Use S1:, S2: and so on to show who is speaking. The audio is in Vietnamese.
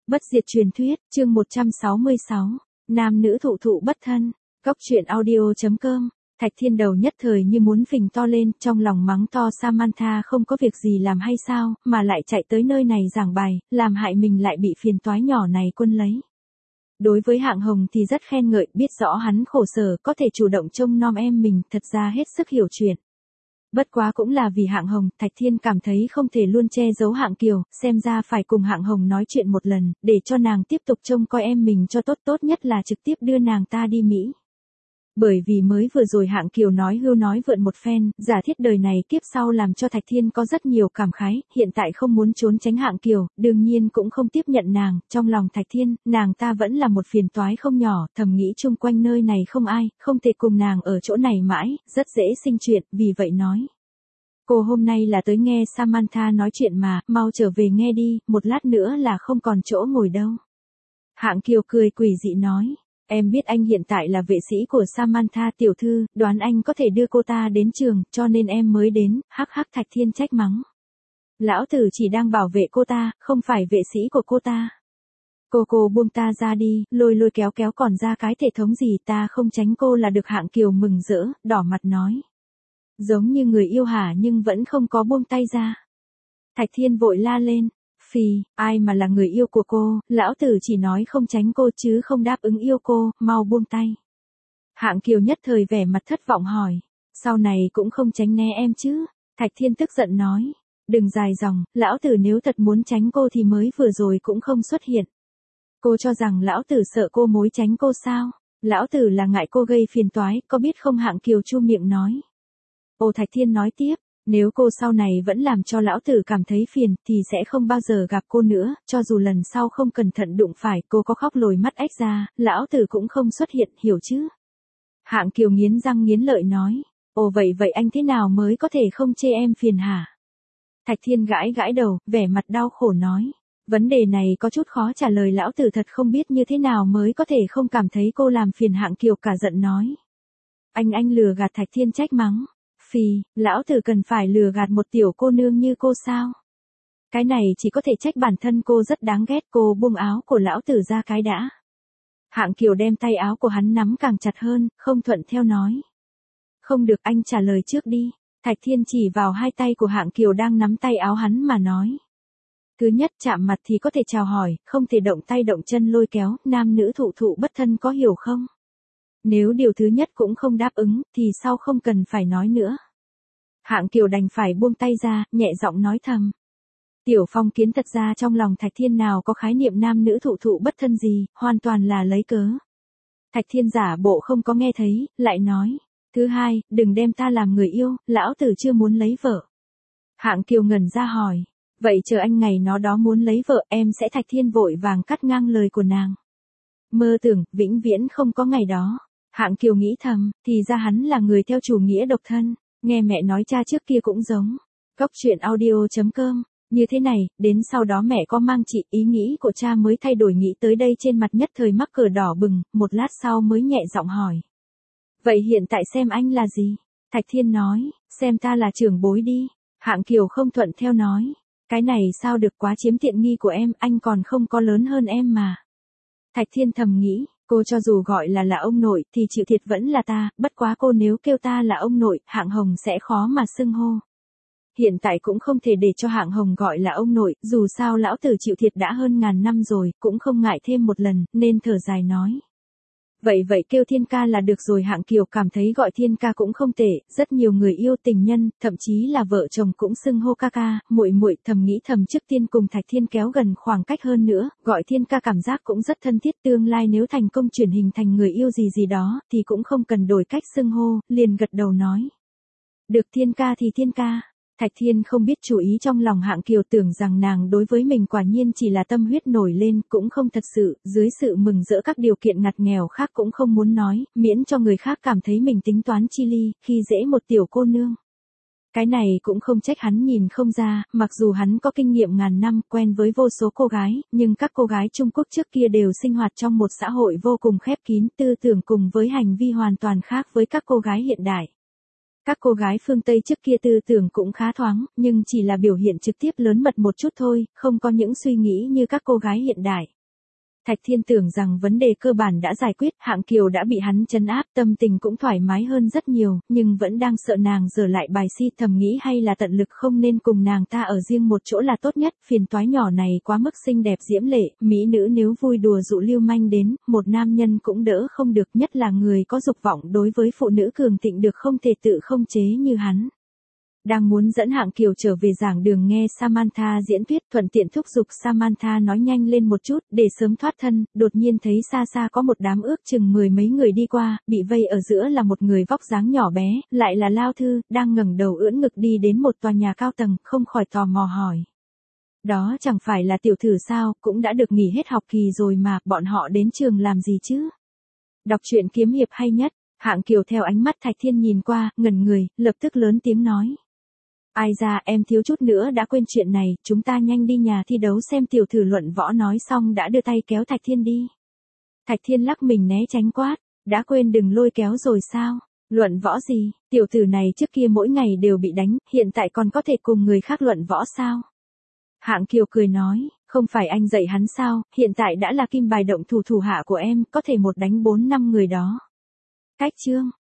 S1: Bất diệt truyền thuyết, chương 166, nam nữ thụ thụ bất thân. Góc truyện audio.com. Thạch Thiên đầu nhất thời như muốn phình to lên, trong lòng mắng to Samantha không có việc gì làm hay sao, mà lại chạy tới nơi này giảng bài, làm hại mình lại bị phiền toái nhỏ này quân lấy. Đối với Hạng Hồng thì rất khen ngợi, biết rõ hắn khổ sở, có thể chủ động trông nom em mình, thật ra hết sức hiểu chuyện. Bất quá cũng là vì Hạng Hồng, Thạch Thiên cảm thấy không thể luôn che giấu Hạng Kiều, xem ra phải cùng Hạng Hồng nói chuyện một lần, để cho nàng tiếp tục trông coi em mình cho tốt, tốt nhất là trực tiếp đưa nàng ta đi Mỹ. Bởi vì mới vừa rồi Hạng Kiều nói hưu nói vượn một phen, giả thiết đời này kiếp sau làm cho Thạch Thiên có rất nhiều cảm khái, hiện tại không muốn trốn tránh Hạng Kiều, đương nhiên cũng không tiếp nhận nàng, trong lòng Thạch Thiên, nàng ta vẫn là một phiền toái không nhỏ, thầm nghĩ chung quanh nơi này không ai, không thể cùng nàng ở chỗ này mãi, rất dễ sinh chuyện, vì vậy nói. Cô hôm nay là tới nghe Samantha nói chuyện mà, mau trở về nghe đi, một lát nữa là không còn chỗ ngồi đâu. Hạng Kiều cười quỷ dị nói. Em biết anh hiện tại là vệ sĩ của Samantha tiểu thư, đoán anh có thể đưa cô ta đến trường, cho nên em mới đến, hắc hắc. Thạch Thiên trách mắng. Lão tử chỉ đang bảo vệ cô ta, không phải vệ sĩ của cô ta. Cô buông ta ra đi, lôi kéo còn ra cái thể thống gì, ta không tránh cô là được. Hạng Kiều mừng rỡ, đỏ mặt nói. Giống như người yêu hả, nhưng vẫn không có buông tay ra. Thạch Thiên vội la lên. Phi, ai mà là người yêu của cô, lão tử chỉ nói không tránh cô chứ không đáp ứng yêu cô, mau buông tay. Hạng Kiều nhất thời vẻ mặt thất vọng hỏi, sau này cũng không tránh né em chứ? Thạch Thiên tức giận nói, đừng dài dòng, lão tử nếu thật muốn tránh cô thì mới vừa rồi cũng không xuất hiện. Cô cho rằng lão tử sợ cô mối tránh cô sao? Lão tử là ngại cô gây phiền toái, có biết không? Hạng Kiều chu miệng nói. Ồ, Thạch Thiên nói tiếp. Nếu cô sau này vẫn làm cho lão tử cảm thấy phiền, thì sẽ không bao giờ gặp cô nữa, cho dù lần sau không cẩn thận đụng phải, cô có khóc lồi mắt ếch ra, lão tử cũng không xuất hiện, hiểu chứ? Hạng Kiều nghiến răng nghiến lợi nói, ồ vậy anh thế nào mới có thể không chê em phiền hả? Thạch Thiên gãi đầu, vẻ mặt đau khổ nói, vấn đề này có chút khó trả lời, lão tử thật không biết như thế nào mới có thể không cảm thấy cô làm phiền. Hạng Kiều cả giận nói. Anh lừa gạt. Thạch Thiên trách mắng. Phi, lão tử cần phải lừa gạt một tiểu cô nương như cô sao? Cái này chỉ có thể trách bản thân cô rất đáng ghét. Cô buông áo của lão tử ra cái đã. Hạng Kiều đem tay áo của hắn nắm càng chặt hơn, không thuận theo nói. Không được, anh trả lời trước đi. Thạch Thiên chỉ vào hai tay của Hạng Kiều đang nắm tay áo hắn mà nói. Thứ nhất, chạm mặt thì có thể chào hỏi, không thể động tay động chân lôi kéo, nam nữ thụ thụ bất thân, có hiểu không? Nếu điều thứ nhất cũng không đáp ứng, thì sau không cần phải nói nữa. Hạng Kiều đành phải buông tay ra, nhẹ giọng nói thầm. Tiểu phong kiến. Thật ra trong lòng Thạch Thiên nào có khái niệm nam nữ thụ thụ bất thân gì, hoàn toàn là lấy cớ. Thạch Thiên giả bộ không có nghe thấy, lại nói. Thứ hai, đừng đem ta làm người yêu, lão tử chưa muốn lấy vợ. Hạng Kiều ngẩn ra hỏi. Vậy chờ anh ngày nó đó muốn lấy vợ, em sẽ. Thạch Thiên vội vàng cắt ngang lời của nàng. Mơ tưởng, vĩnh viễn không có ngày đó. Hạng Kiều nghĩ thầm, thì ra hắn là người theo chủ nghĩa độc thân, nghe mẹ nói cha trước kia cũng giống. Góc truyện audio.com, như thế này, đến sau đó mẹ có mang chị, ý nghĩ của cha mới thay đổi. Nghĩ tới đây trên mặt nhất thời mắc cờ đỏ bừng, một lát sau mới nhẹ giọng hỏi. Vậy hiện tại xem anh là gì? Thạch Thiên nói, xem ta là trưởng bối đi. Hạng Kiều không thuận theo nói, cái này sao được, quá chiếm tiện nghi của em, anh còn không có lớn hơn em mà. Thạch Thiên thầm nghĩ. Cô cho dù gọi là ông nội, thì chịu thiệt vẫn là ta, bất quá cô nếu kêu ta là ông nội, Hạng Hồng sẽ khó mà xưng hô. Hiện tại cũng không thể để cho Hạng Hồng gọi là ông nội, dù sao lão tử chịu thiệt đã hơn ngàn năm rồi, cũng không ngại thêm một lần, nên thở dài nói. Vậy kêu Thiên ca là được rồi. Hạng Kiều cảm thấy gọi Thiên ca cũng không tệ, rất nhiều người yêu, tình nhân, thậm chí là vợ chồng cũng xưng hô ca, muội, thầm nghĩ thầm trước tiên cùng Thạch Thiên kéo gần khoảng cách hơn nữa, gọi Thiên ca cảm giác cũng rất thân thiết, tương lai nếu thành công chuyển hình thành người yêu gì đó, thì cũng không cần đổi cách xưng hô, liền gật đầu nói. Được, Thiên ca thì Thiên ca. Thạch Thiên không biết chú ý trong lòng Hạng Kiều, tưởng rằng nàng đối với mình quả nhiên chỉ là tâm huyết nổi lên, cũng không thật sự, dưới sự mừng rỡ các điều kiện ngặt nghèo khác cũng không muốn nói, miễn cho người khác cảm thấy mình tính toán chi ly, khi dễ một tiểu cô nương. Cái này cũng không trách hắn nhìn không ra, mặc dù hắn có kinh nghiệm ngàn năm, quen với vô số cô gái, nhưng các cô gái Trung Quốc trước kia đều sinh hoạt trong một xã hội vô cùng khép kín, tư tưởng cùng với hành vi hoàn toàn khác với các cô gái hiện đại. Các cô gái phương Tây trước kia tư tưởng cũng khá thoáng, nhưng chỉ là biểu hiện trực tiếp lớn mật một chút thôi, không có những suy nghĩ như các cô gái hiện đại. Thạch Thiên tưởng rằng vấn đề cơ bản đã giải quyết, Hạng Kiều đã bị hắn trấn áp, tâm tình cũng thoải mái hơn rất nhiều, nhưng vẫn đang sợ nàng giở lại bài si, thầm nghĩ hay là tận lực không nên cùng nàng ta ở riêng một chỗ là tốt nhất, phiền toái nhỏ này quá mức xinh đẹp diễm lệ, mỹ nữ nếu vui đùa dụ lưu manh đến, một nam nhân cũng đỡ không được, nhất là người có dục vọng đối với phụ nữ cường thịnh được không thể tự không chế như hắn. Đang muốn dẫn Hạng Kiều trở về giảng đường nghe Samantha diễn thuyết, thuận tiện thúc giục Samantha nói nhanh lên một chút, để sớm thoát thân, đột nhiên thấy xa xa có một đám ước chừng 10 mấy người đi qua, bị vây ở giữa là một người vóc dáng nhỏ bé, lại là Lao Thư, đang ngẩng đầu ưỡn ngực đi đến một tòa nhà cao tầng, không khỏi tò mò hỏi. Đó chẳng phải là tiểu thử sao, cũng đã được nghỉ hết học kỳ rồi mà, bọn họ đến trường làm gì chứ? Đọc truyện kiếm hiệp hay nhất, Hạng Kiều theo ánh mắt Thạch Thiên nhìn qua, ngẩn người, lập tức lớn tiếng nói. Ai ra, em thiếu chút nữa đã quên chuyện này, chúng ta nhanh đi nhà thi đấu xem tiểu thử luận võ, nói xong đã đưa tay kéo Thạch Thiên đi. Thạch Thiên lắc mình né tránh quát, đã quên đừng lôi kéo rồi sao? Luận võ gì, tiểu tử này trước kia mỗi ngày đều bị đánh, hiện tại còn có thể cùng người khác luận võ sao? Hạng Kiều cười nói, không phải anh dạy hắn sao, hiện tại đã là kim bài động thủ thủ hạ của em, có thể một đánh 4-5 người đó. Cách chương